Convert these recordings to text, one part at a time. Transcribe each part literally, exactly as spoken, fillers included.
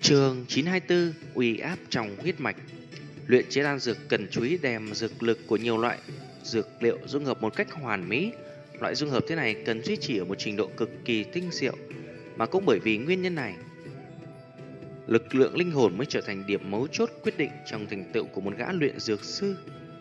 Chương chín hai tư uy áp trong huyết mạch. Luyện chế đan dược cần chú ý đem dược lực của nhiều loại dược liệu dung hợp một cách hoàn mỹ. Loại dung hợp thế này cần duy trì ở một trình độ cực kỳ tinh diệu, mà cũng bởi vì nguyên nhân này, lực lượng linh hồn mới trở thành điểm mấu chốt quyết định trong thành tựu của một gã luyện dược sư.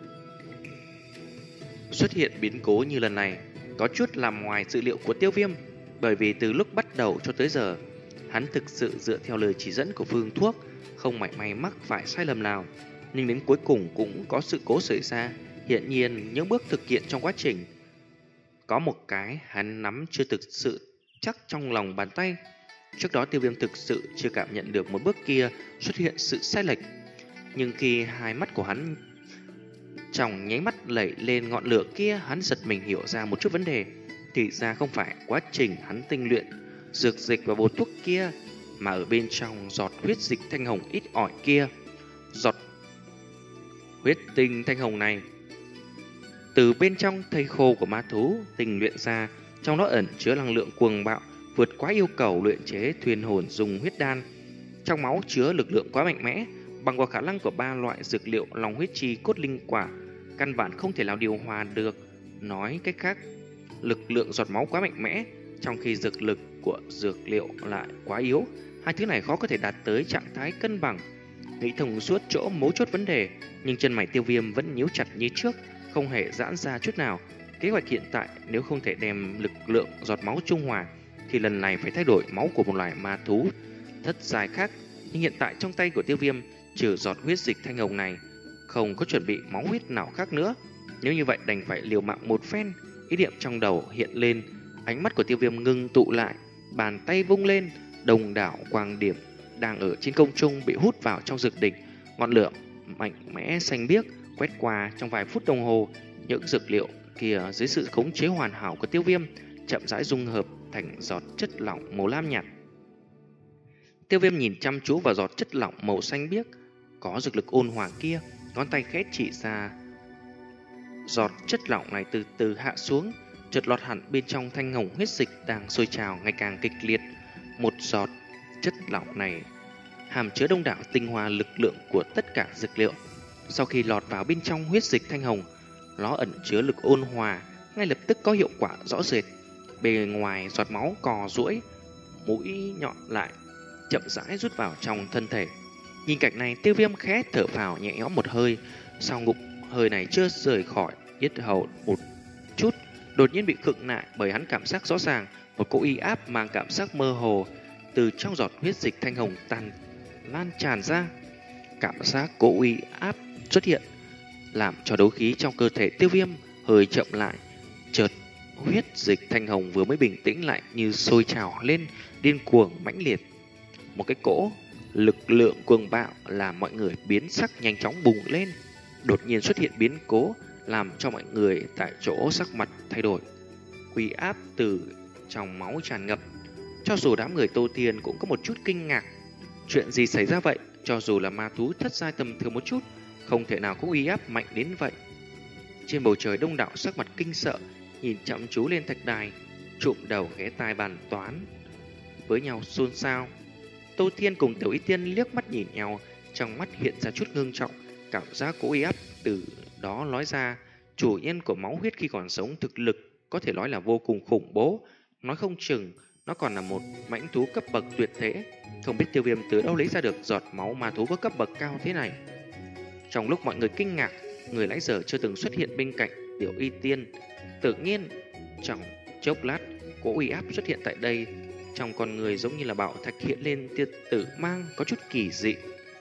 Xuất hiện biến cố như lần này có chút làm ngoài dự liệu của Tiêu Viêm, bởi vì từ lúc bắt đầu cho tới giờ, hắn thực sự dựa theo lời chỉ dẫn của phương thuốc, không mảy may mắc phải sai lầm nào. Nhưng đến cuối cùng cũng có sự cố xảy ra. Hiện nhiên những bước thực hiện trong quá trình, có một cái hắn nắm chưa thực sự chắc trong lòng bàn tay. Trước đó Tiêu Viêm thực sự chưa cảm nhận được một bước kia xuất hiện sự sai lệch. Nhưng khi hai mắt của hắn trong nháy mắt lẩy lên ngọn lửa kia, hắn giật mình hiểu ra một chút vấn đề. Thì ra không phải quá trình hắn tinh luyện dược dịch và bột thuốc kia, mà ở bên trong giọt huyết dịch thanh hồng ít ỏi kia. Giọt huyết tinh thanh hồng này từ bên trong thây khô của ma thú tinh luyện ra, trong đó ẩn chứa năng lượng cuồng bạo vượt quá yêu cầu luyện chế thuyền hồn dùng huyết đan. Trong máu chứa lực lượng quá mạnh mẽ, bằng vào khả năng của ba loại dược liệu long huyết chi cốt linh quả, căn bản không thể nào điều hòa được. Nói cách khác, lực lượng giọt máu quá mạnh mẽ, trong khi dược lực của dược liệu lại quá yếu. Hai thứ này khó có thể đạt tới trạng thái cân bằng. Nghĩ thông suốt chỗ mấu chốt vấn đề, nhưng chân mày Tiêu Viêm vẫn nhíu chặt như trước, không hề giãn ra chút nào. Kế hoạch hiện tại, nếu không thể đem lực lượng giọt máu trung hòa, thì lần này phải thay đổi máu của một loài ma thú thất giai khác. Nhưng hiện tại trong tay của Tiêu Viêm, trừ giọt huyết dịch thanh hồng này, không có chuẩn bị máu huyết nào khác nữa. Nếu như vậy đành phải liều mạng một phen. Ý niệm trong đầu hiện lên, ánh mắt của Tiêu Viêm ngưng tụ lại, bàn tay vung lên, đồng đảo quang điểm đang ở trên không trung bị hút vào trong dược đỉnh. Ngọn lửa mạnh mẽ xanh biếc quét qua, trong vài phút đồng hồ, những dược liệu kia dưới sự khống chế hoàn hảo của Tiêu Viêm chậm rãi dung hợp thành giọt chất lỏng màu lam nhạt. Tiêu Viêm nhìn chăm chú vào giọt chất lỏng màu xanh biếc có dược lực ôn hòa kia, ngón tay khẽ chỉ ra. Giọt chất lỏng này từ từ hạ xuống, chợt lọt hẳn bên trong thanh hồng huyết dịch đang sôi trào ngày càng kịch liệt. Một giọt chất lỏng này hàm chứa đông đảo tinh hoa lực lượng của tất cả dược liệu. Sau khi lọt vào bên trong huyết dịch thanh hồng, nó ẩn chứa lực ôn hòa, ngay lập tức có hiệu quả rõ rệt. Bề ngoài giọt máu cò duỗi, mũi nhọn lại chậm rãi rút vào trong thân thể. Nhìn cảnh này, Tiêu Viêm khẽ thở phào nhẹ nhõm một hơi. Sau ngụm hơi này chưa rời khỏi yết hầu một chút, đột nhiên bị khựng lại, bởi hắn cảm giác rõ ràng một cỗ uy áp mang cảm giác mơ hồ từ trong giọt huyết dịch thanh hồng tàn lan tràn ra. Cảm giác cỗ uy áp xuất hiện làm cho đấu khí trong cơ thể Tiêu Viêm hơi chậm lại. Chợt huyết dịch thanh hồng vừa mới bình tĩnh lại như sôi trào lên, điên cuồng mãnh liệt. Một cái cỗ lực lượng cuồng bạo làm mọi người biến sắc nhanh chóng bùng lên. Đột nhiên xuất hiện biến cố làm cho mọi người tại chỗ sắc mặt thay đổi. Uy áp từ trong máu tràn ngập, cho dù đám người Tô Thiên cũng có một chút kinh ngạc. Chuyện gì xảy ra vậy? Cho dù là ma thú thất giai tầm thường một chút, không thể nào có uy áp mạnh đến vậy. Trên bầu trời đông đảo sắc mặt kinh sợ, nhìn chăm chú lên thạch đài, trụm đầu ghé tai bàn toán với nhau xôn xao. Tô Thiên cùng Tiểu Y Tiên liếc mắt nhìn nhau, trong mắt hiện ra chút ngưng trọng. Cảm giác của uy áp từ đó nói ra, chủ nhân của máu huyết khi còn sống thực lực có thể nói là vô cùng khủng bố. Nói không chừng nó còn là một mãnh thú cấp bậc tuyệt thế. Không biết Tiêu Viêm từ đâu lấy ra được giọt máu ma thú có cấp bậc cao thế này. Trong lúc mọi người kinh ngạc, người nãy giờ chưa từng xuất hiện bên cạnh Tiểu Y Tiên tự nhiên trong chốc lát, cỗ uy áp xuất hiện tại đây. Trong con người giống như là bảo thạch hiện lên tia tử mang có chút kỳ dị.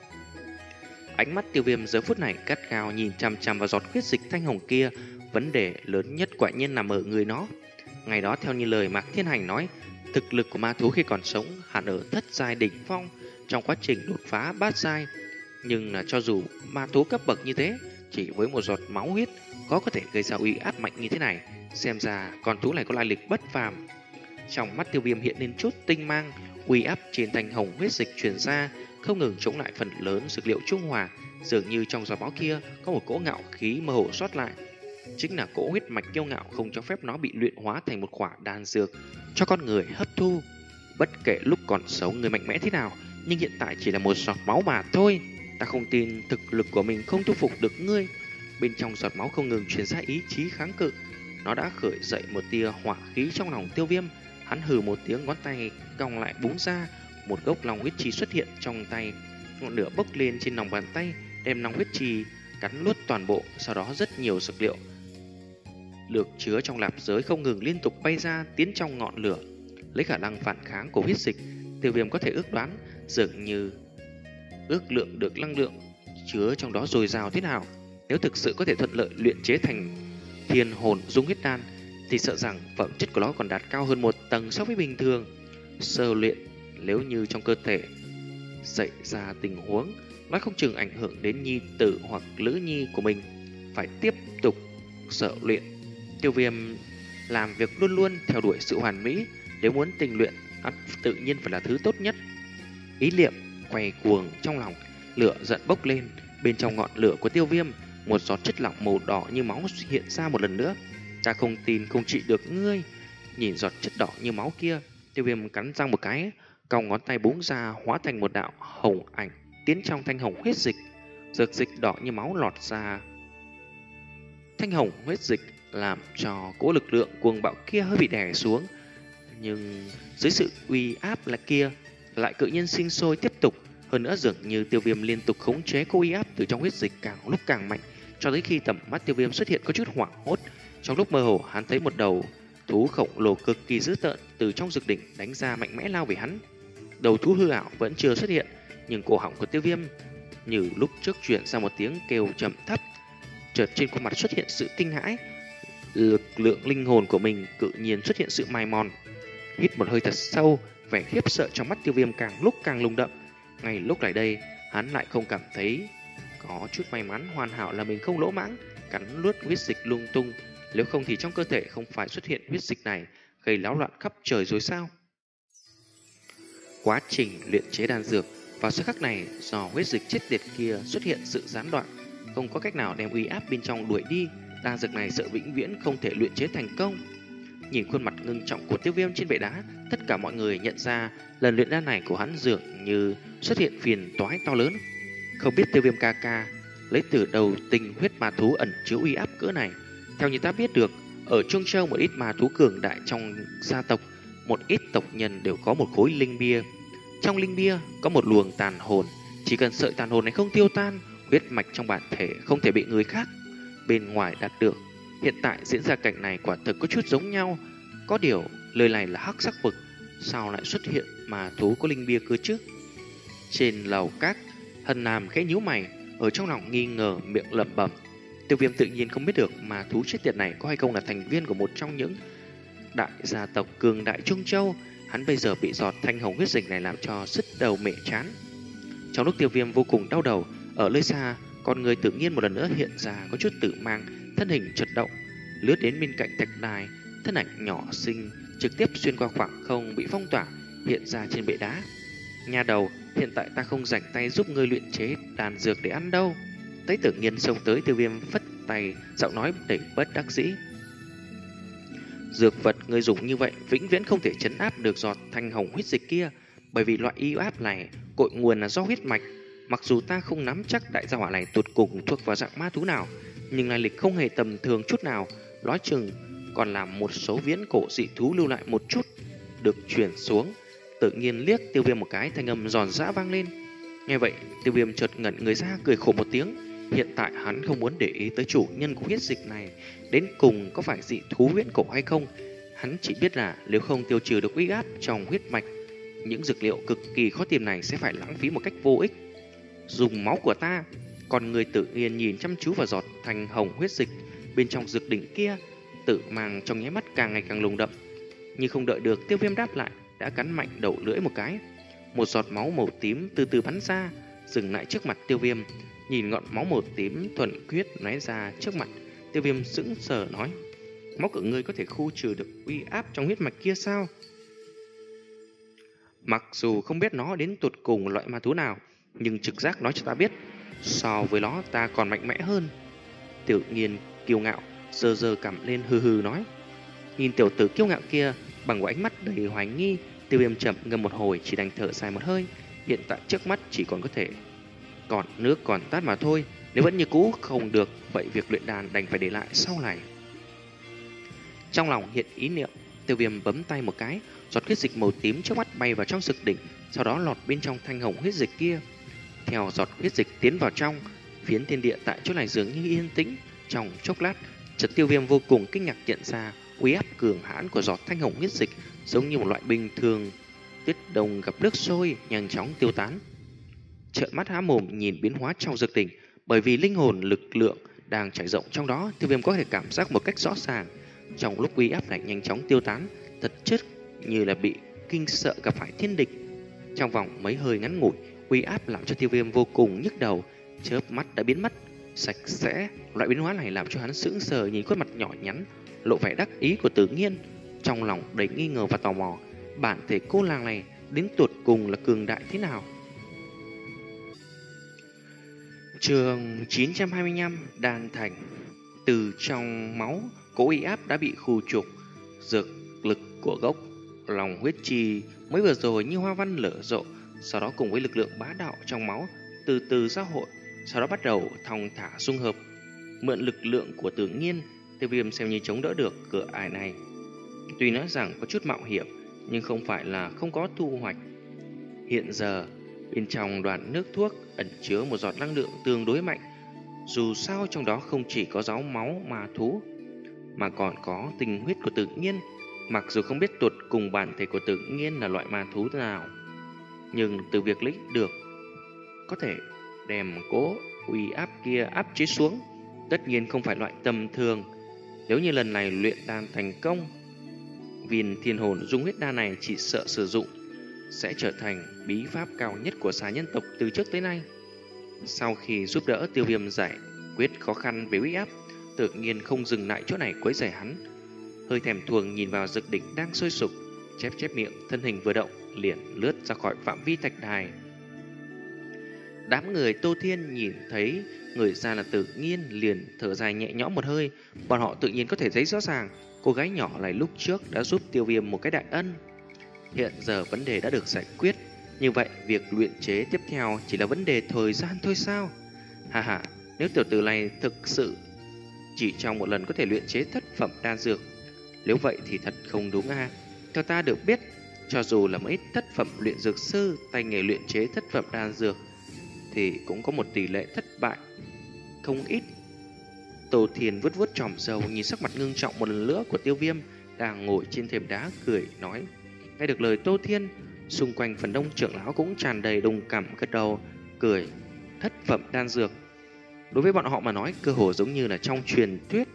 Ánh mắt Tiêu Viêm giờ phút này gắt gao nhìn chằm chằm vào giọt huyết dịch thanh hồng kia. Vấn đề lớn nhất quả nhiên nằm ở người nó. Ngày đó theo như lời Mạc Thiên Hành nói, thực lực của ma thú khi còn sống hẳn ở thất giai đỉnh phong, trong quá trình đột phá bát giai. Nhưng là cho dù ma thú cấp bậc như thế, chỉ với một giọt máu huyết có có thể gây ra uy áp mạnh như thế này, xem ra con thú này có lai lịch bất phàm. Trong mắt Tiêu Viêm hiện lên chút tinh mang, uy áp trên thanh hồng huyết dịch truyền ra, không ngừng chống lại phần lớn dược liệu trung hòa. Dường như trong giọt máu kia có một cỗ ngạo khí mơ hồ sót lại, chính là cỗ huyết mạch kiêu ngạo không cho phép nó bị luyện hóa thành một quả đan dược cho con người hấp thu. Bất kể lúc còn sống người mạnh mẽ thế nào, nhưng hiện tại chỉ là một giọt máu mà thôi. Ta không tin thực lực của mình không thu phục được ngươi. Bên trong giọt máu không ngừng truyền ra ý chí kháng cự. Nó đã khởi dậy một tia hỏa khí trong lòng Tiêu Viêm. Hắn hừ một tiếng, ngón tay cong lại búng ra, một gốc long huyết chi xuất hiện trong tay. Ngọn lửa bốc lên trên lòng bàn tay, đem long huyết chi cắn nuốt toàn bộ. Sau đó rất nhiều dược liệu được chứa trong lạp giới không ngừng liên tục bay ra, tiến trong ngọn lửa. Lấy khả năng phản kháng của huyết dịch, Tiêu Viêm có thể ước đoán dường như ước lượng được năng lượng chứa trong đó dồi dào thế nào. Nếu thực sự có thể thuận lợi luyện chế thành thiên hồn dung huyết đan, thì sợ rằng phẩm chất của nó còn đạt cao hơn một tầng so với bình thường. Sơ luyện, nếu như trong cơ thể xảy ra tình huống, nói không chừng ảnh hưởng đến nhi tử hoặc lữ nhi của mình, phải tiếp tục sở luyện. Tiêu Viêm làm việc luôn luôn theo đuổi sự hoàn mỹ, nếu muốn tình luyện, ắt tự nhiên phải là thứ tốt nhất. Ý niệm quay cuồng trong lòng, lửa giận bốc lên. Bên trong ngọn lửa của Tiêu Viêm, một giọt chất lỏng màu đỏ như máu hiện ra một lần nữa. Ta không tin không trị được ngươi. Nhìn giọt chất đỏ như máu kia, Tiêu Viêm cắn răng một cái, cong ngón tay búng ra, hóa thành một đạo hồng ảnh tiến trong thanh hồng huyết dịch. Dược dịch đỏ như máu lọt ra. Thanh hồng huyết dịch làm cho cỗ lực lượng cuồng bạo kia hơi bị đè xuống, nhưng dưới sự uy áp là kia lại tự nhiên sinh sôi tiếp tục. Hơn nữa dường như Tiêu Viêm liên tục khống chế cô uy áp từ trong huyết dịch càng lúc càng mạnh, cho tới khi tầm mắt Tiêu Viêm xuất hiện có chút hoảng hốt. Trong lúc mơ hồ, hắn thấy một đầu thú khổng lồ cực kỳ dữ tợn từ trong dược đỉnh đánh ra mạnh mẽ lao về hắn. Đầu thú hư ảo vẫn chưa xuất hiện, nhưng cổ họng của Tiêu Viêm như lúc trước truyền ra một tiếng kêu trầm thấp. Chợt trên khuôn mặt xuất hiện sự kinh hãi, lực lượng linh hồn của mình tự nhiên xuất hiện sự mài mòn. Hít một hơi thật sâu, vẻ khiếp sợ trong mắt Tiêu Viêm càng lúc càng lung đậm. Ngay lúc này đây, hắn lại không cảm thấy có chút may mắn hoàn hảo là mình không lỗ mãng cắn nuốt huyết dịch lung tung, nếu không thì trong cơ thể không phải xuất hiện huyết dịch này, gây náo loạn khắp trời rồi sao? Quá trình luyện chế đan dược vào giờ khắc này, do huyết dịch chết tiệt kia xuất hiện sự gián đoạn, không có cách nào đem uy áp bên trong đuổi đi, đan dược này sợ vĩnh viễn không thể luyện chế thành công. Nhìn khuôn mặt ngưng trọng của Tiêu Viêm trên bệ đá, tất cả mọi người nhận ra lần luyện đan này của hắn dường như xuất hiện phiền toái to lớn. Không biết Tiêu Viêm ca ca lấy từ đầu tình huyết ma thú ẩn chứa uy áp cỡ này. Theo như ta biết được, ở Trung Châu một ít ma thú cường đại trong gia tộc, một ít tộc nhân đều có một khối linh bia. Trong linh bia có một luồng tàn hồn, chỉ cần sợi tàn hồn này không tiêu tan, huyết mạch trong bản thể không thể bị người khác bên ngoài đạt được. Hiện tại diễn ra cảnh này quả thực có chút giống nhau. Có điều lời này là hắc sắc vực, sao lại xuất hiện mà thú có linh bia cơ chứ? Trên lầu các, Hân Nam khẽ nhíu mày, ở trong lòng nghi ngờ miệng lẩm bẩm. Tiêu Viêm tự nhiên không biết được mà thú chết tiệt này có hay không là thành viên của một trong những đại gia tộc cường đại Trung Châu. Hắn bây giờ bị giọt thanh hồng huyết dịch này làm cho sứt đầu mẻ chán. Trong lúc Tiêu Viêm vô cùng đau đầu, ở nơi xa, con người tự nhiên một lần nữa hiện ra có chút tử mang, thân hình chật động, lướt đến bên cạnh thạch đài, thân ảnh nhỏ xinh trực tiếp xuyên qua khoảng không bị phong tỏa, hiện ra trên bệ đá. Nhà đầu, hiện tại ta không rảnh tay giúp ngươi luyện chế đan dược để ăn đâu. Thấy tự nhiên xông tới, Tiêu Viêm phất tay, giọng nói đầy bất đắc dĩ. Dược vật ngươi dùng như vậy vĩnh viễn không thể trấn áp được giọt thanh hồng huyết dịch kia, bởi vì loại y áp này cội nguồn là do huyết mạch. Mặc dù ta không nắm chắc đại gia hỏa này tột cùng thuộc vào dạng ma thú nào, nhưng lai lịch không hề tầm thường chút nào, nói chừng còn làm một số viễn cổ dị thú lưu lại một chút được truyền xuống. Tự nhiên liếc Tiêu Viêm một cái, thanh âm giòn giã vang lên. Nghe vậy, Tiêu Viêm chợt ngẩn người ra, cười khổ một tiếng. Hiện tại hắn không muốn để ý tới chủ nhân của huyết dịch này đến cùng có phải dị thú viễn cổ hay không. Hắn chỉ biết là nếu không tiêu trừ được uy áp trong huyết mạch, những dược liệu cực kỳ khó tìm này sẽ phải lãng phí một cách vô ích. Dùng máu của ta. Còn người tự nhiên nhìn chăm chú vào giọt thanh hồng huyết dịch bên trong dược đỉnh kia, tự mang trong nháy mắt càng ngày càng lùng đậm. Nhưng không đợi được Tiêu Viêm đáp lại, đã cắn mạnh đầu lưỡi một cái. Một giọt máu màu tím từ từ bắn ra, dừng lại trước mặt Tiêu Viêm. Nhìn ngọn máu màu tím thuần khiết lóe ra trước mặt, Tiêu Viêm sững sờ nói: máu của ngươi có thể khu trừ được uy áp trong huyết mạch kia sao? Mặc dù không biết nó đến tột cùng loại ma thú nào, nhưng trực giác nói cho ta biết, so với nó ta còn mạnh mẽ hơn. Tự nhiên kiêu ngạo giơ giơ cằm lên, hừ hừ nói. Nhìn tiểu tử kiêu ngạo kia bằng một ánh mắt đầy hoài nghi, Tiêu Viêm chậm ngâm một hồi, chỉ đành thở dài một hơi. Hiện tại trước mắt chỉ còn có thể còn nước còn tát mà thôi. Nếu vẫn như cũ không được, vậy việc luyện đan đành phải để lại sau này. Trong lòng hiện ý niệm, Tiêu Viêm bấm tay một cái, giọt huyết dịch màu tím trước mắt bay vào trong dược đỉnh, sau đó lọt bên trong thanh hồng huyết dịch kia. Theo giọt huyết dịch tiến vào trong, phiến thiên địa tại chỗ này dường như yên tĩnh. Trong chốc lát, chợt Tiêu Viêm vô cùng kinh ngạc nhận ra uy áp cường hãn của giọt thanh hồng huyết dịch giống như một loại bình thường tuyết đồng gặp nước sôi, nhanh chóng tiêu tán. Trợn mắt há mồm nhìn biến hóa trong dược đỉnh, bởi vì linh hồn lực lượng đang trải rộng trong đó, Tiêu Viêm có thể cảm giác một cách rõ ràng. Trong lúc uy áp này nhanh chóng tiêu tán, thật chất như là bị kinh sợ gặp phải thiên địch. Trong vòng mấy hơi ngắn ngủi, uy áp làm cho Tiêu Viêm vô cùng nhức đầu, chớp mắt đã biến mất sạch sẽ. Loại biến hóa này làm cho hắn sững sờ nhìn khuôn mặt nhỏ nhắn lộ vẻ đắc ý của Tử Nghiên, trong lòng đầy nghi ngờ và tò mò, bản thể cô nàng này đến tột cùng là cường đại thế nào. Chương chín trăm hai mươi lăm, Đan Thành. Từ trong máu, cỗ uy áp đã bị khu trục, dược lực của gốc lòng huyết chi mới vừa rồi như hoa văn lở rộ, sau đó cùng với lực lượng bá đạo trong máu từ từ giao hội, sau đó bắt đầu thong thả dung hợp. Mượn lực lượng của Tử Nghiên, Tiêu Viêm xem như chống đỡ được cửa ải này. Tuy nói rằng có chút mạo hiểm, nhưng không phải là không có thu hoạch. Hiện giờ, bên trong đoàn nước thuốc ẩn chứa một giọt năng lượng tương đối mạnh. Dù sao trong đó không chỉ có giáo máu ma thú, mà còn có tinh huyết của Tử Nghiên. Mặc dù không biết tuột cùng bản thể của Tử Nghiên là loại ma thú nào, nhưng từ việc lấy được có thể đem cố uy áp kia áp chế xuống, tất nhiên không phải loại tầm thường. Nếu như lần này luyện đan thành công, viên thiên hồn dung huyết đan này chỉ sợ sử dụng sẽ trở thành bí pháp cao nhất của xà nhân tộc từ trước tới nay. Sau khi giúp đỡ Tiêu Viêm giải quyết khó khăn về uy áp, Tự nhiên không dừng lại chỗ này quấy rầy hắn. Hơi thèm thuồng nhìn vào dược đỉnh đang sôi sục, chép chép miệng, thân hình vừa động liền lướt ra khỏi phạm vi thạch đài. Đám người Tô Thiên nhìn thấy người ra là Tự Nhiên liền thở dài nhẹ nhõm một hơi. Bọn họ tự nhiên có thể thấy rõ ràng cô gái nhỏ này lúc trước đã giúp Tiêu Viêm một cái đại ân. Hiện giờ vấn đề đã được giải quyết, như vậy việc luyện chế tiếp theo chỉ là vấn đề thời gian thôi sao? Hà hà, nếu tiểu tử này thực sự chỉ trong một lần có thể luyện chế thất phẩm đan dược, nếu vậy thì thật không đúng a. Theo ta được biết, cho dù là mấy thất phẩm luyện dược sư tay nghề luyện chế thất phẩm đan dược thì cũng có một tỷ lệ thất bại không ít. Tô Thiên vuốt vuốt tròm râu, nhìn sắc mặt ngưng trọng một lần nữa của Tiêu Viêm đang ngồi trên thềm đá, cười nói. Nghe được lời Tô Thiên, xung quanh phần đông trưởng lão cũng tràn đầy đồng cảm gật đầu, cười. Thất phẩm đan dược đối với bọn họ mà nói cơ hồ giống như là trong truyền thuyết.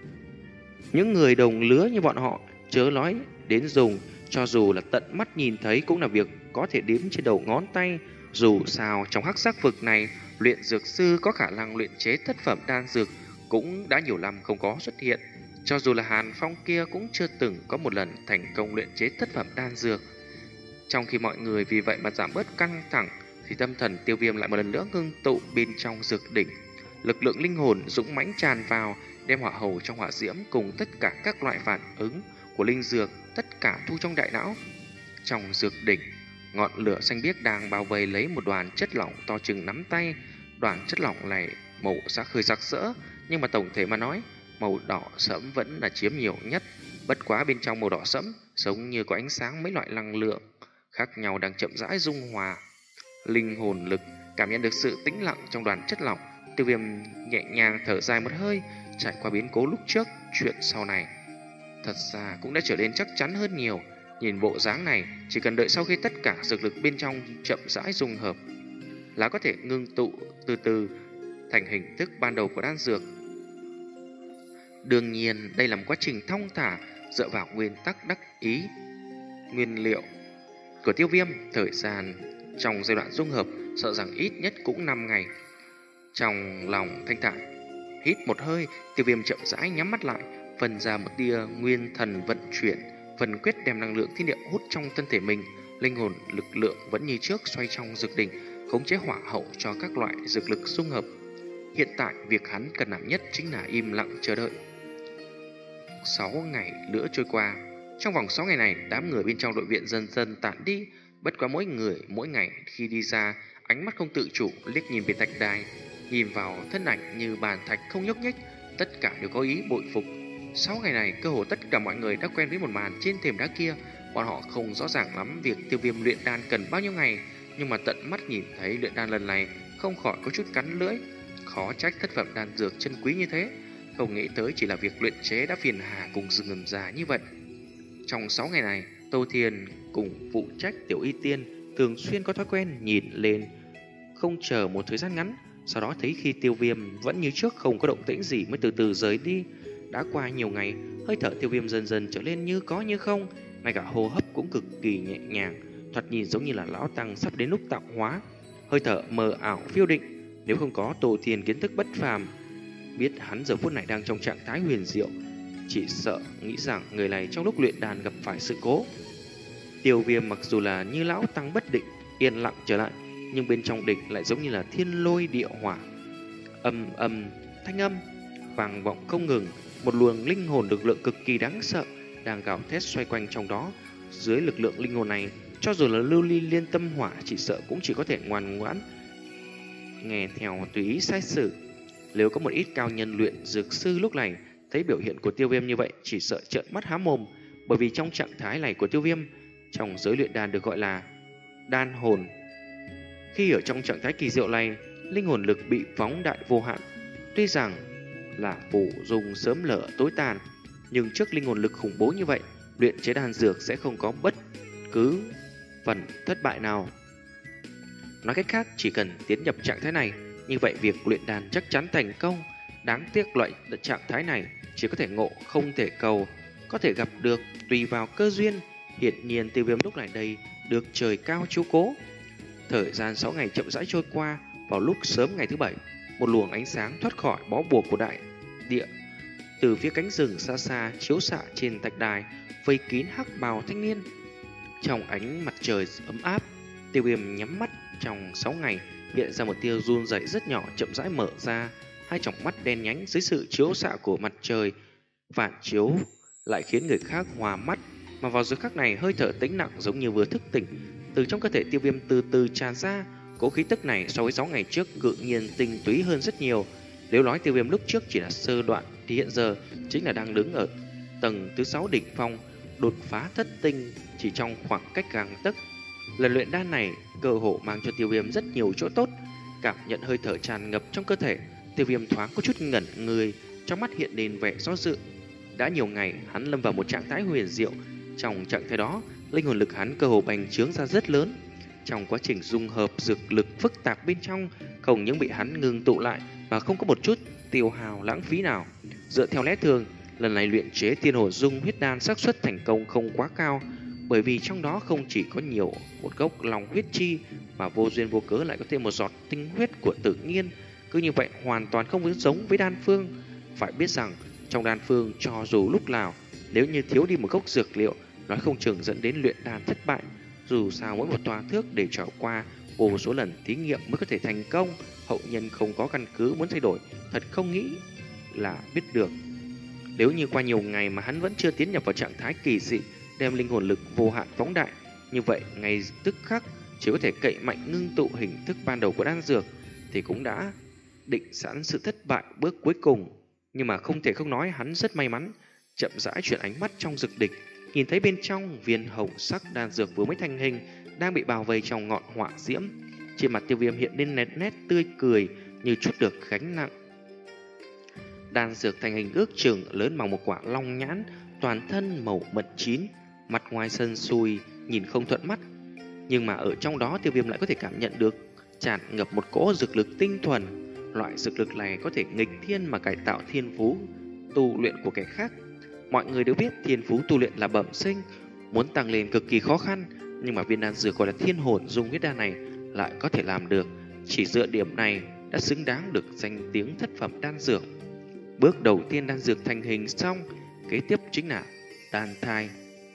Những người đồng lứa như bọn họ chớ nói đến dùng, cho dù là tận mắt nhìn thấy cũng là việc có thể đếm trên đầu ngón tay. Dù sao trong hắc sắc vực này, luyện dược sư có khả năng luyện chế thất phẩm đan dược cũng đã nhiều năm không có xuất hiện. Cho dù là Hàn Phong kia cũng chưa từng có một lần thành công luyện chế thất phẩm đan dược. Trong khi mọi người vì vậy mà giảm bớt căng thẳng, thì tâm thần Tiêu Viêm lại một lần nữa ngưng tụ bên trong dược đỉnh. Lực lượng linh hồn dũng mãnh tràn vào, đem hỏa hầu trong hỏa diễm cùng tất cả các loại phản ứng của linh dược tất cả thu trong đại não. Trong dược đỉnh, ngọn lửa xanh biếc đang bao vây lấy một đoàn chất lỏng to chừng nắm tay. Đoàn chất lỏng này màu sắc hơi rực rỡ, nhưng mà tổng thể mà nói, màu đỏ sẫm vẫn là chiếm nhiều nhất. Bất quá bên trong màu đỏ sẫm giống như có ánh sáng mấy loại năng lượng khác nhau đang chậm rãi dung hòa. Linh hồn lực cảm nhận được sự tĩnh lặng trong đoàn chất lỏng, Tiêu Viêm nhẹ nhàng thở dài một hơi. Trải qua biến cố lúc trước, chuyện sau này thật ra cũng đã trở nên chắc chắn hơn nhiều. Nhìn bộ dáng này, chỉ cần đợi sau khi tất cả dược lực bên trong chậm rãi dung hợp là có thể ngưng tụ từ từ thành hình thức ban đầu của đan dược. Đương nhiên đây là một quá trình thong thả, dựa vào nguyên tắc đắc ý nguyên liệu của Tiêu Viêm. Thời gian trong giai đoạn dung hợp sợ rằng ít nhất cũng năm ngày. Trong lòng thanh thản hít một hơi, Tiêu Viêm chậm rãi nhắm mắt lại, phân ra một tia nguyên thần vận chuyển, phần quyết đem năng lượng thiên địa hút trong thân thể mình. Linh hồn lực lượng vẫn như trước xoay trong dược đỉnh, khống chế hỏa hậu cho các loại dược lực dung hợp. Hiện tại việc hắn cần làm nhất chính là im lặng chờ đợi. Sáu ngày nữa trôi qua. Trong vòng sáu ngày này, đám người bên trong đội viện dần dần tản đi. Bất quá mỗi người mỗi ngày khi đi ra, ánh mắt không tự chủ liếc nhìn về thạch đài, nhìn vào thân ảnh như bàn thạch không nhúc nhích, tất cả đều có ý bội phục. Sáu ngày này, cơ hồ tất cả mọi người đã quen với một màn trên thềm đá kia. Bọn họ không rõ ràng lắm việc Tiêu Viêm luyện đan cần bao nhiêu ngày, nhưng mà tận mắt nhìn thấy luyện đan lần này không khỏi có chút cắn lưỡi. Khó trách thất phẩm đan dược chân quý như thế, không nghĩ tới chỉ là việc luyện chế đã phiền hà cùng rừng ngầm già như vậy. Trong sáu ngày này, Tô Thiên cùng phụ trách Tiểu Y Tiên thường xuyên có thói quen nhìn lên, không chờ một thời gian ngắn, sau đó thấy khi Tiêu Viêm vẫn như trước không có động tĩnh gì mới từ từ rời đi. Đã qua nhiều ngày, hơi thở Tiêu Viêm dần dần trở lên như có như không, ngay cả hô hấp cũng cực kỳ nhẹ nhàng, thoạt nhìn giống như là lão tăng sắp đến lúc tạo hóa. Hơi thở mờ ảo phiêu định, nếu không có Tô Thiên kiến thức bất phàm, biết hắn giờ phút này đang trong trạng thái huyền diệu, chỉ sợ nghĩ rằng người này trong lúc luyện đàn gặp phải sự cố. Tiêu Viêm mặc dù là như lão tăng bất định, yên lặng trở lại, nhưng bên trong địch lại giống như là thiên lôi địa hỏa, âm âm thanh âm vang vọng không ngừng. Một luồng linh hồn lực lượng cực kỳ đáng sợ đang gào thét xoay quanh trong đó. Dưới lực lượng linh hồn này, cho dù là lưu ly liên tâm hỏa chỉ sợ cũng chỉ có thể ngoan ngoãn nghe theo tùy ý sai sử. Nếu có một ít cao nhân luyện dược sư lúc này thấy biểu hiện của Tiêu Viêm như vậy, chỉ sợ trợn mắt há mồm, bởi vì trong trạng thái này của Tiêu Viêm, trong giới luyện đan được gọi là đan hồn. Khi ở trong trạng thái kỳ diệu này, linh hồn lực bị phóng đại vô hạn. Tuy rằng là phủ dùng sớm lở tối tàn, nhưng trước linh hồn lực khủng bố như vậy, luyện chế đan dược sẽ không có bất cứ phần thất bại nào. Nói cách khác, chỉ cần tiến nhập trạng thái này, như vậy việc luyện đan chắc chắn thành công. Đáng tiếc loại trạng thái này chỉ có thể ngộ không thể cầu, có thể gặp được tùy vào cơ duyên. Hiển nhiên Tiêu Viêm lúc này đây được trời cao chiếu cố. Thời gian sáu ngày chậm rãi trôi qua, vào lúc sớm ngày thứ bảy, một luồng ánh sáng thoát khỏi bó buộc của đại địa từ phía cánh rừng xa xa chiếu xạ trên thạch đài, vây kín hắc bào thanh niên. Trong ánh mặt trời ấm áp, Tiêu Viêm nhắm mắt. Trong sáu ngày hiện ra một tia run rẩy rất nhỏ chậm rãi mở ra, hai tròng mắt đen nhánh dưới sự chiếu xạ của mặt trời phản chiếu lại khiến người khác hòa mắt. Mà vào giờ khắc này, hơi thở tĩnh lặng giống như vừa thức tỉnh từ trong cơ thể Tiêu Viêm từ từ tràn ra. Cố khí tức này so với sáu ngày trước tự nhiên tinh túy hơn rất nhiều. Nếu nói Tiêu Viêm lúc trước chỉ là sơ đoạn, thì hiện giờ chính là đang đứng ở tầng thứ sáu đỉnh phong, đột phá thất tinh chỉ trong khoảng cách gang tấc. Lần luyện đan này cơ hội mang cho Tiêu Viêm rất nhiều chỗ tốt. Cảm nhận hơi thở tràn ngập trong cơ thể, Tiêu Viêm thoáng có chút ngẩn người, trong mắt hiện lên vẻ do dự. Đã nhiều ngày hắn lâm vào một trạng thái huyền diệu, trong trạng thái đó, linh hồn lực hắn cơ hồ bành trướng ra rất lớn. Trong quá trình dung hợp dược lực phức tạp bên trong, không những bị hắn ngừng tụ lại mà không có một chút tiêu hao lãng phí nào. Dựa theo lẽ thường, lần này luyện chế tiên hồn dung huyết đan xác suất thành công không quá cao, bởi vì trong đó không chỉ có nhiều một gốc long huyết chi, mà vô duyên vô cớ lại có thêm một giọt tinh huyết của tự nhiên. Cứ như vậy hoàn toàn không giống với đan phương. Phải biết rằng trong đan phương, cho dù lúc nào nếu như thiếu đi một gốc dược liệu, nói không chừng dẫn đến luyện đan thất bại. Dù sao mỗi một tòa thước để trải qua vô số lần thí nghiệm mới có thể thành công. Hậu nhân không có căn cứ muốn thay đổi, thật không nghĩ là biết được. Nếu như qua nhiều ngày mà hắn vẫn chưa tiến nhập vào trạng thái kỳ dị, đem linh hồn lực vô hạn phóng đại, như vậy ngay tức khắc chỉ có thể cậy mạnh ngưng tụ hình thức ban đầu của đan dược, thì cũng đã định sẵn sự thất bại bước cuối cùng. Nhưng mà không thể không nói hắn rất may mắn, chậm rãi chuyển ánh mắt trong dược địch, nhìn thấy bên trong viên hồng sắc đan dược vừa mới thành hình đang bị bao vây trong ngọn hỏa diễm. Trên mặt Tiêu Viêm hiện lên nét nét tươi cười như chút được gánh nặng. Đan dược thành hình ước chừng lớn bằng một quả long nhãn, toàn thân màu mận chín, mặt ngoài sần sùi, nhìn không thuận mắt. Nhưng mà ở trong đó Tiêu Viêm lại có thể cảm nhận được tràn ngập một cỗ dược lực tinh thuần. Loại dược lực này có thể nghịch thiên mà cải tạo thiên phú tu luyện của kẻ khác. Mọi người đều biết thiên phú tu luyện là bẩm sinh, muốn tăng lên cực kỳ khó khăn, nhưng mà viên đan dược gọi là thiên hồn dung huyết đan này lại có thể làm được. Chỉ dựa điểm này đã xứng đáng được danh tiếng thất phẩm đan dược. Bước đầu tiên đan dược thành hình xong, kế tiếp chính là đan thai.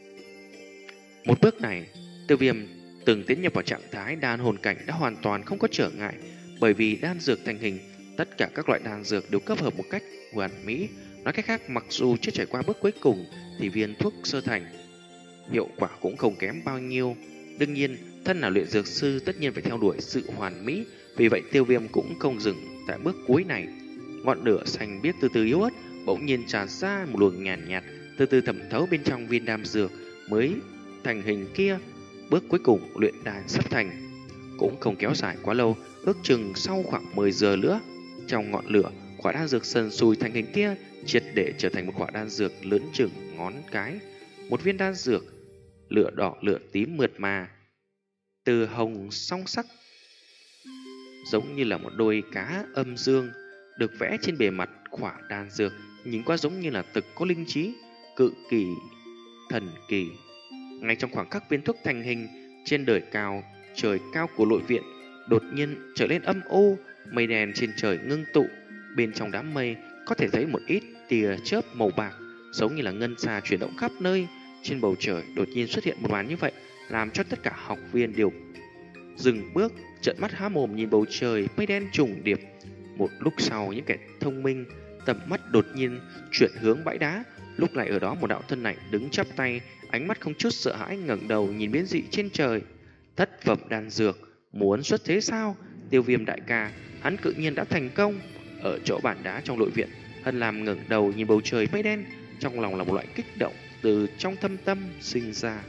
Một bước này, Tiêu Viêm từng tiến nhập vào trạng thái đan hồn cảnh đã hoàn toàn không có trở ngại, bởi vì đan dược thành hình, tất cả các loại đan dược đều kết hợp một cách hoàn mỹ. Nói cách khác, mặc dù chưa trải qua bước cuối cùng thì viên thuốc sơ thành hiệu quả cũng không kém bao nhiêu. Đương nhiên, thân là luyện dược sư tất nhiên phải theo đuổi sự hoàn mỹ, vì vậy Tiêu Viêm cũng không dừng tại bước cuối này. Ngọn lửa xanh biếc từ từ yếu ớt bỗng nhiên tràn ra một luồng nhàn nhạt, nhạt, từ từ thẩm thấu bên trong viên đan dược mới thành hình kia. Bước cuối cùng luyện đan sắp thành, cũng không kéo dài quá lâu, ước chừng sau khoảng mười giờ nữa, trong ngọn lửa, quả đan dược sần sùi thành hình kia triệt để trở thành một quả đan dược lớn chừng ngón cái. Một viên đan dược lửa đỏ lửa tím mượt mà, từ hồng song sắc, giống như là một đôi cá âm dương, được vẽ trên bề mặt quả đan dược, nhìn qua giống như là thực có linh trí, cự kỳ thần kỳ. Ngay trong khoảng khắc viên thuốc thành hình, trên đời cao, trời cao của nội viện đột nhiên trở lên âm u, mây đen trên trời ngưng tụ, bên trong đám mây có thể thấy một ít tia chớp màu bạc, giống như là ngân xa chuyển động khắp nơi. Trên bầu trời đột nhiên xuất hiện một màn như vậy, làm cho tất cả học viên đều dừng bước, trợn mắt há mồm nhìn bầu trời mây đen trùng điệp. Một lúc sau, những kẻ thông minh tầm mắt đột nhiên chuyển hướng bãi đá. Lúc này ở đó một đạo thân ảnh đứng chắp tay, ánh mắt không chút sợ hãi ngẩng đầu nhìn biến dị trên trời. Thất phẩm đan dược muốn xuất thế sao? Tiêu Viêm đại ca, hắn cự nhiên đã thành công. Ở chỗ bàn đá trong nội viện, Hân Lam ngẩng đầu nhìn bầu trời mây đen, trong lòng là một loại kích động từ trong thâm tâm sinh ra.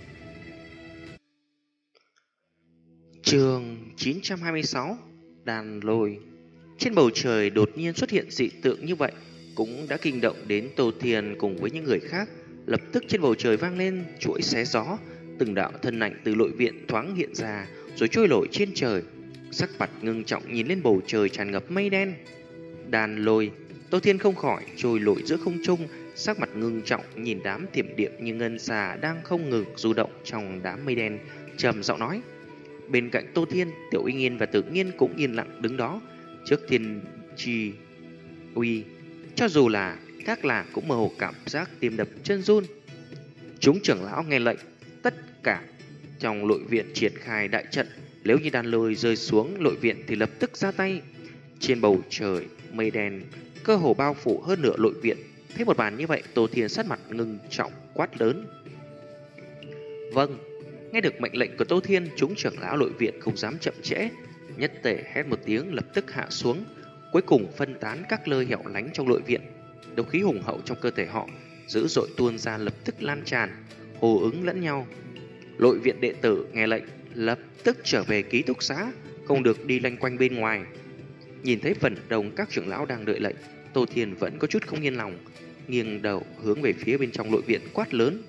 Chương chín trăm hai mươi sáu, Đan Lôi. Trên bầu trời đột nhiên xuất hiện dị tượng như vậy, cũng đã kinh động đến Tô Thiên cùng với những người khác. Lập tức trên bầu trời vang lên chuỗi xé gió, từng đạo thân ảnh từ nội viện thoáng hiện ra, rồi trôi nổi trên trời. Sắc mặt ngưng trọng nhìn lên bầu trời tràn ngập mây đen. Đan Lôi. Tô Thiên không khỏi trôi nổi giữa không trung, sắc mặt ngưng trọng nhìn đám thiểm điện như ngân xà đang không ngừng du động trong đám mây đen, trầm giọng nói. Bên cạnh Tô Thiên, Tiểu Uy Nghiên và Tử Nghiên cũng yên lặng đứng đó trước thiên trì uy. Cho dù là các làng cũng mơ hồ cảm giác tim đập chân run. Chúng trưởng lão nghe lệnh, tất cả trong nội viện triển khai đại trận. Nếu như đan lôi rơi xuống nội viện thì lập tức ra tay. Trên bầu trời mây đen cơ hồ bao phủ hơn nửa nội viện. Thấy một màn như vậy, Tô Thiên sát mặt ngưng trọng quát lớn. Vâng. Nghe được mệnh lệnh của Tô Thiên, chúng trưởng lão nội viện không dám chậm trễ, nhất tề hét một tiếng lập tức hạ xuống, cuối cùng phân tán các nơi hẻo lánh trong nội viện. Đấu khí hùng hậu trong cơ thể họ dữ dội tuôn ra, lập tức lan tràn, hô ứng lẫn nhau. Nội viện đệ tử nghe lệnh lập tức trở về ký túc xá, không được đi lanh quanh bên ngoài. Nhìn thấy phần đông các trưởng lão đang đợi lệnh, Tô Thiên vẫn có chút không yên lòng, nghiêng đầu hướng về phía bên trong nội viện quát lớn.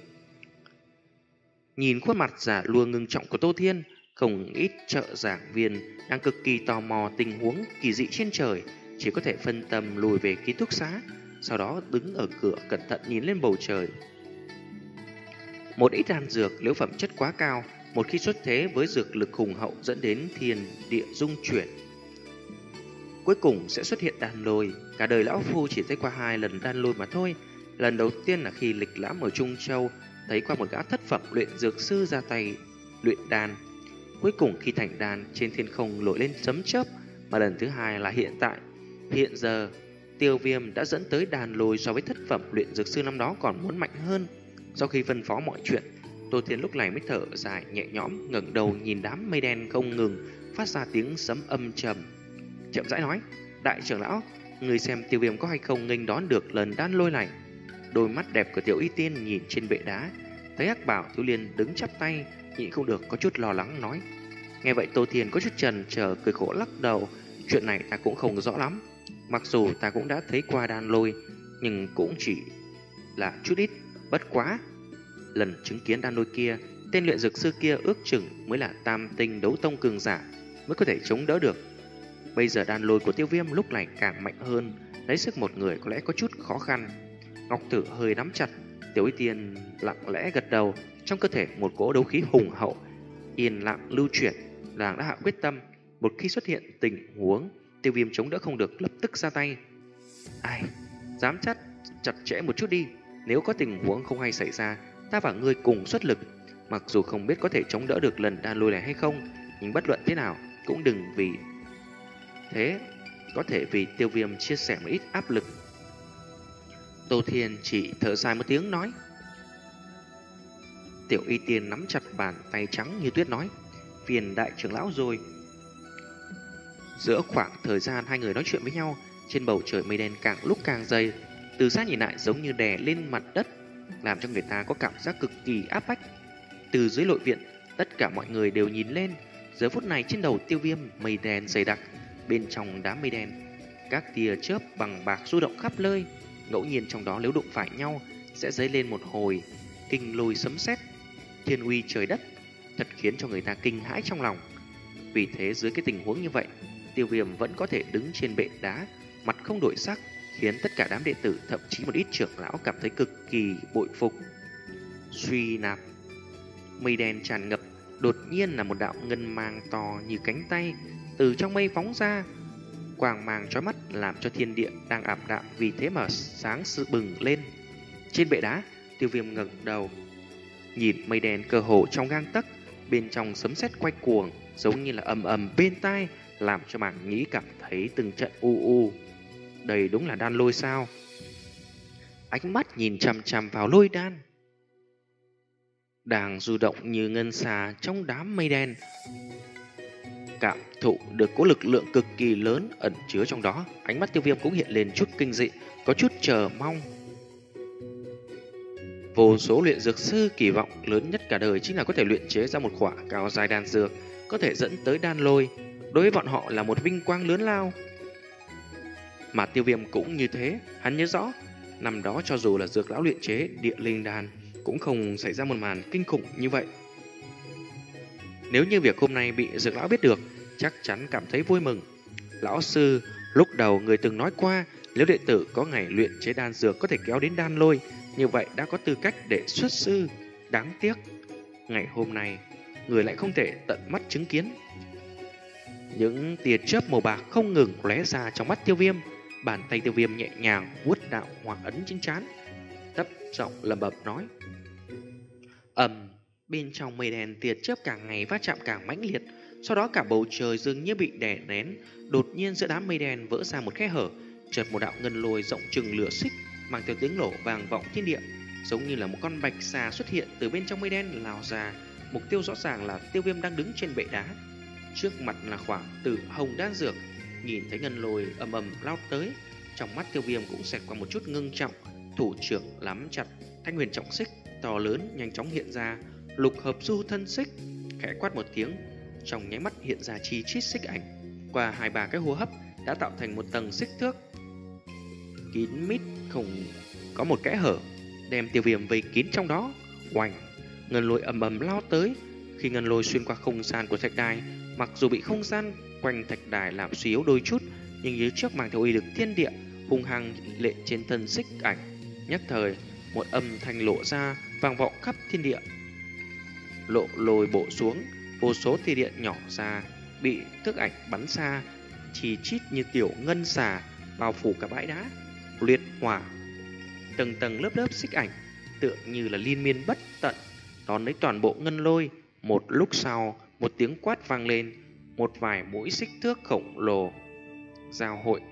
Nhìn khuôn mặt giả lua ngưng trọng của Tô Thiên, không ít trợ giảng viên đang cực kỳ tò mò tình huống kỳ dị trên trời, chỉ có thể phân tâm lùi về ký túc xá, sau đó đứng ở cửa cẩn thận nhìn lên bầu trời. Một ít đan dược nếu phẩm chất quá cao, một khi xuất thế với dược lực hùng hậu dẫn đến thiên địa dung chuyển, cuối cùng sẽ xuất hiện đan lôi. Cả đời lão phu chỉ thấy qua hai lần đan lôi mà thôi. Lần đầu tiên là khi lịch lãm ở Trung Châu, thấy qua một gã thất phẩm luyện dược sư ra tay luyện đan. Cuối cùng khi thành đan, trên thiên không nổi lên sấm chớp. Mà lần thứ hai là hiện tại. Hiện giờ Tiêu Viêm đã dẫn tới đan lôi so với thất phẩm luyện dược sư năm đó còn muốn mạnh hơn. Sau khi phân phó mọi chuyện, Tô Thiên lúc này mới thở dài nhẹ nhõm, ngẩng đầu nhìn đám mây đen không ngừng phát ra tiếng sấm âm trầm, chậm rãi nói. Đại trưởng lão, người xem Tiêu Viêm có hay không nghênh đón được lần đan lôi này. Đôi mắt đẹp của Tiểu Y Tiên nhìn trên bệ đá, thấy Hắc Bảo thiếu liên đứng chắp tay, nhịn không được có chút lo lắng nói. Nghe vậy Tô Thiên có chút chần chờ, cười khổ lắc đầu. Chuyện này ta cũng không rõ lắm. Mặc dù ta cũng đã thấy qua đan lôi, nhưng cũng chỉ là chút ít. Bất quá lần chứng kiến đan lôi kia, tên luyện dược sư kia ước chừng mới là tam tinh đấu tông cường giả mới có thể chống đỡ được. Bây giờ đan lôi của Tiêu Viêm lúc này càng mạnh hơn, lấy sức một người có lẽ có chút khó khăn. Ngọc Tử hơi nắm chặt, Tiểu Y Tiên lặng lẽ gật đầu. Trong cơ thể một cỗ đấu khí hùng hậu yên lặng lưu chuyển, nàng đã hạ quyết tâm, một khi xuất hiện tình huống Tiêu Viêm chống đỡ không được, lập tức ra tay. Ai, dám chắc chặt chẽ một chút đi. Nếu có tình huống không hay xảy ra, ta và ngươi cùng xuất lực. Mặc dù không biết có thể chống đỡ được lần đan lôi này hay không, nhưng bất luận thế nào cũng đừng vì thế có thể vì Tiêu Viêm chia sẻ một ít áp lực. Tô Thiên chỉ thở dài một tiếng nói. Tiểu Y Tiên nắm chặt bàn tay trắng như tuyết nói. phiền đại trưởng lão rồi. Giữa khoảng thời gian hai người nói chuyện với nhau, trên bầu trời mây đen càng lúc càng dày, từ xa nhìn lại giống như đè lên mặt đất, làm cho người ta có cảm giác cực kỳ áp bách. Từ dưới nội viện, tất cả mọi người đều nhìn lên. Giờ phút này trên đầu Tiêu Viêm mây đen dày đặc, bên trong đám mây đen các tia chớp bằng bạc du động khắp nơi, ngẫu nhiên trong đó nếu đụng phải nhau sẽ dấy lên một hồi kinh lôi sấm sét, thiên uy trời đất, thật khiến cho người ta kinh hãi trong lòng. Vì thế dưới cái tình huống như vậy, Tiêu Viêm vẫn có thể đứng trên bệ đá, mặt không đổi sắc, khiến tất cả đám đệ tử, thậm chí một ít trưởng lão cảm thấy cực kỳ bội phục. Suy nạp, mây đen tràn ngập, đột nhiên là một đạo ngân mang to như cánh tay từ trong mây phóng ra, quang mang chói mắt làm cho thiên địa đang ảm đạm vì thế mà sáng sự bừng lên. Trên bệ đá, Tiêu Viêm ngẩng đầu, nhìn mây đen cơ hồ trong gang tấc, bên trong sấm sét quay cuồng, giống như là ầm ầm bên tai, làm cho mảng nhĩ cảm thấy từng trận u u. Đây đúng là đan lôi sao? Ánh mắt nhìn chằm chằm vào lôi đan, đang du động như ngân xà trong đám mây đen, cảm thụ được có lực lượng cực kỳ lớn ẩn chứa trong đó. Ánh mắt Tiêu Viêm cũng hiện lên chút kinh dị, có chút chờ mong. Vô số luyện dược sư kỳ vọng lớn nhất cả đời chính là có thể luyện chế ra một khỏa cao giai đan dược, có thể dẫn tới đan lôi. Đối với bọn họ là một vinh quang lớn lao. Mà Tiêu Viêm cũng như thế, hắn nhớ rõ, năm đó cho dù là dược lão luyện chế địa linh đan, cũng không xảy ra một màn kinh khủng như vậy. Nếu như việc hôm nay bị dược lão biết được, chắc chắn cảm thấy vui mừng. Lão sư, lúc đầu người từng nói qua, nếu đệ tử có ngày luyện chế đan dược có thể kéo đến đan lôi, như vậy đã có tư cách để xuất sư. Đáng tiếc, ngày hôm nay, người lại không thể tận mắt chứng kiến. Những tia chớp màu bạc không ngừng lóe ra trong mắt Tiêu Viêm. Bàn tay Tiêu Viêm nhẹ nhàng vuốt đạo hoàng ấn trên trán, thấp giọng lẩm bẩm nói: ầm. Bên trong mây đen, tia chớp càng ngày va chạm càng mãnh liệt, sau đó cả bầu trời dường như bị đè nén. Đột nhiên giữa đám mây đen vỡ ra một khe hở, chợt một đạo ngân lôi rộng chừng lửa xích mang theo tiếng nổ vang vọng thiên địa, giống như là một con bạch xà xuất hiện từ bên trong mây đen lao ra. Mục tiêu rõ ràng là Tiêu Viêm đang đứng trên bệ đá, trước mặt là khoảng tử hồng đan dược. Nhìn thấy ngân lôi ầm ầm lao tới, trong mắt Tiêu Viêm cũng xẹt qua một chút ngưng trọng, thủ trưởng nắm chặt thanh huyền trọng xích to lớn nhanh chóng hiện ra, lục hợp du thân xích, khẽ quát một tiếng, trong nháy mắt hiện ra chi chít xích ảnh, qua hai ba cái hô hấp đã tạo thành một tầng xích thước kín mít, không có một kẽ hở, đem Tiêu Viêm vây kín trong đó. Oành, ngân lôi ầm ầm lao tới. Khi ngân lôi xuyên qua không gian của thạch đài, mặc dù bị không gian quanh thạch đài làm suy yếu đôi chút, nhưng như trước mang theo uy lực thiên địa, hung hăng lệ trên thân xích ảnh. Nhất thời, một âm thanh lộ ra, vang vọng khắp thiên địa. Lộ lôi bộ xuống, vô số tia điện nhỏ ra, bị thức ảnh bắn xa, chỉ chít như tiểu ngân xà, bao phủ cả bãi đá. Liệt hỏa, tầng tầng lớp lớp xích ảnh, tựa như là liên miên bất tận, đón lấy toàn bộ ngân lôi. Một lúc sau, một tiếng quát vang lên, một vài mũi xích thước khổng lồ giao hội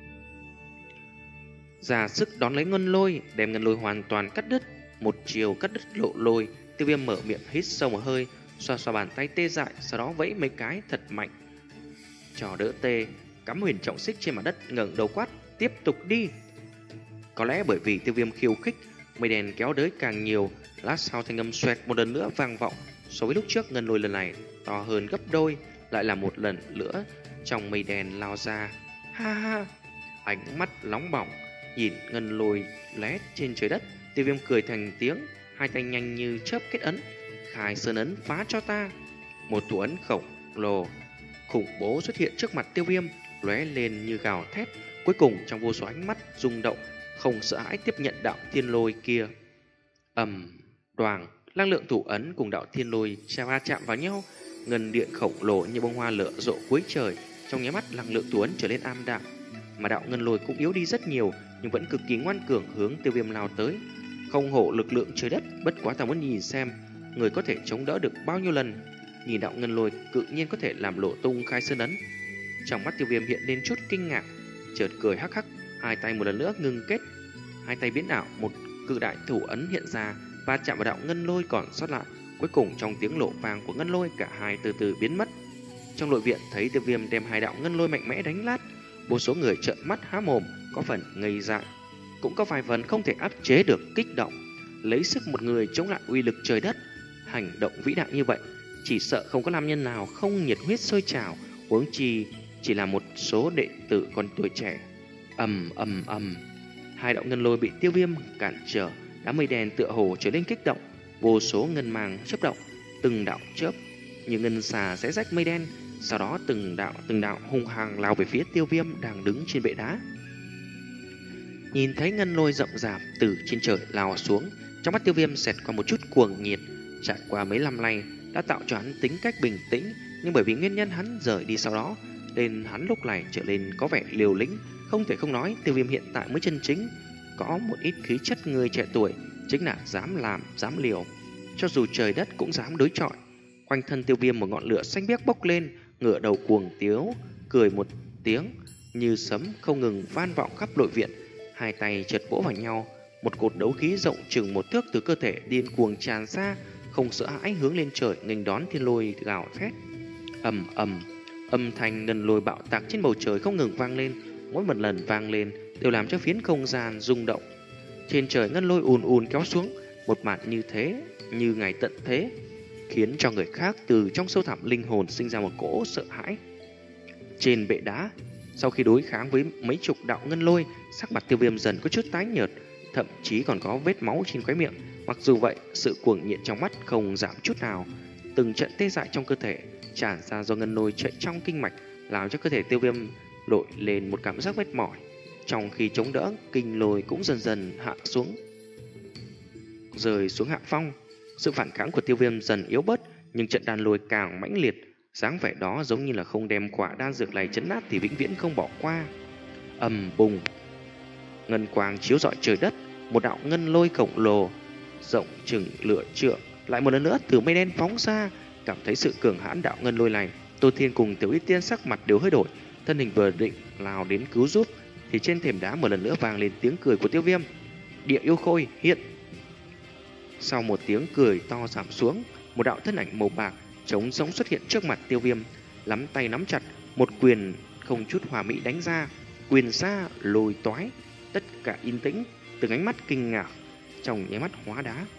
ra sức đón lấy ngân lôi, đem ngân lôi hoàn toàn cắt đứt. Một chiều cắt đứt lộ lôi, Tiêu Viêm mở miệng hít sâu một hơi, xoa xoa bàn tay tê dại, sau đó vẫy mấy cái thật mạnh, trò đỡ tê, cắm huyền trọng xích trên mặt đất, ngẩng đầu quát: tiếp tục đi. Có lẽ bởi vì Tiêu Viêm khiêu khích, mây đen kéo tới càng nhiều. Lát sau thanh âm xoẹt một lần nữa vang vọng. So với lúc trước, ngân lôi lần này to hơn gấp đôi, lại là một lần nữa trong mây đen lao ra. Ha ha, ánh mắt nóng bỏng nhìn ngân lôi lóe trên trời đất, Tiêu Viêm cười thành tiếng, hai tay nhanh như chớp kết ấn, khai sơn ấn phá cho ta. Một thủ ấn khổng lồ khủng bố xuất hiện trước mặt Tiêu Viêm, lóe lên như gào thét. Cuối cùng trong vô số ánh mắt rung động, không sợ hãi tiếp nhận đạo thiên lôi kia. Ầm, đoàng, năng lượng thủ ấn cùng đạo thiên lôi va chạm vào nhau, ngân điện khổng lồ như bông hoa lửa rộ cuối trời. Trong nháy mắt, năng lượng thủ ấn trở nên am đạm, mà đạo ngân lôi cũng yếu đi rất nhiều, nhưng vẫn cực kỳ ngoan cường hướng Tiêu Viêm lao tới. Không hổ lực lượng trời đất, bất quá ta muốn nhìn xem người có thể chống đỡ được bao nhiêu lần. Nhìn đạo ngân lôi cự nhiên có thể làm lộ tung khai sơn ấn, trong mắt Tiêu Viêm hiện lên chút kinh ngạc, chợt cười hắc hắc, hai tay một lần nữa ngưng kết, hai tay biến ảo, một cự đại thủ ấn hiện ra, va chạm vào đạo ngân lôi còn sót lại, Cuối cùng trong tiếng lộ vang của ngân lôi, cả hai từ từ biến mất. Trong nội viện thấy Tiêu Viêm đem hai đạo ngân lôi mạnh mẽ đánh lát, vô số người trợn mắt há mồm, có phần ngây dại, cũng có vài phần không thể áp chế được kích động. Lấy sức một người chống lại uy lực trời đất, hành động vĩ đại như vậy, chỉ sợ không có nam nhân nào không nhiệt huyết sôi trào, huống chi chỉ là một số đệ tử còn tuổi trẻ. Ầm ầm ầm, hai đạo ngân lôi bị Tiêu Viêm cản trở, đám mây đen tựa hồ trở nên kích động, vô số ngân mang chớp động, từng đạo chớp như ngân xà xé rách mây đen, sau đó từng đạo từng đạo hung hăng lao về phía Tiêu Viêm đang đứng trên bệ đá. Nhìn thấy ngân lôi rậm rạp từ trên trời lao xuống, trong mắt Tiêu Viêm xẹt qua một chút cuồng nhiệt. Trải qua mấy năm nay đã tạo cho hắn tính cách bình tĩnh, nhưng bởi vì nguyên nhân hắn rời đi sau đó, nên hắn lúc này trở nên có vẻ liều lĩnh. Không thể không nói, Tiêu Viêm hiện tại mới chân chính có một ít khí chất người trẻ tuổi, chính là dám làm, dám liều, cho dù trời đất cũng dám đối chọi. Quanh thân Tiêu Viêm một ngọn lửa xanh biếc bốc lên, ngửa đầu cuồng tiếu, cười một tiếng như sấm không ngừng vang vọng khắp nội viện. Hai tay chợt vỗ vào nhau, một cột đấu khí rộng chừng một thước từ cơ thể điên cuồng tràn ra, không sợ hãi hướng lên trời nghênh đón thiên lôi gào thét. Ầm ầm, âm thanh ngân lôi bạo tạc trên bầu trời không ngừng vang lên, mỗi một lần vang lên đều làm cho phiến không gian rung động. Trên trời ngân lôi ùn ùn kéo xuống, một màn như thế, như ngày tận thế, khiến cho người khác từ trong sâu thẳm linh hồn sinh ra một cỗ sợ hãi. Trên bệ đá, sau khi đối kháng với mấy chục đạo ngân lôi, sắc mặt Tiêu Viêm dần có chút tái nhợt, thậm chí còn có vết máu trên khóe miệng. Mặc dù vậy, sự cuồng nhiệt trong mắt không giảm chút nào. Từng trận tê dại trong cơ thể tràn ra do ngân lôi chạy trong kinh mạch, làm cho cơ thể Tiêu Viêm nổi lên một cảm giác mệt mỏi. Trong khi chống đỡ, kinh lôi cũng dần dần hạ xuống, rơi xuống hạ phong. Sự phản kháng của Tiêu Viêm dần yếu bớt, nhưng trận đàn lôi càng mãnh liệt. Dáng vẻ đó giống như là không đem quả đan dược này chấn nát thì vĩnh viễn không bỏ qua. Ầm bùng, ngân quang chiếu rọi trời đất, một đạo ngân lôi khổng lồ rộng chừng lửa trượng lại một lần nữa từ mây đen phóng ra. Cảm thấy sự cường hãn đạo ngân lôi này, Tô Thiên cùng Tiểu Y Tiên sắc mặt đều hơi đổi, thân hình vừa định lao đến cứu giúp thì trên thềm đá một lần nữa vang lên tiếng cười của Tiêu Viêm. Địa yêu khôi hiện. Sau một tiếng cười to giảm xuống, một đạo thân ảnh màu bạc trống rỗng xuất hiện trước mặt Tiêu Viêm, nắm tay nắm chặt, một quyền không chút hòa mỹ đánh ra, quyền ra lôi toái, tất cả yên tĩnh, từng ánh mắt kinh ngạc trong nháy mắt hóa đá.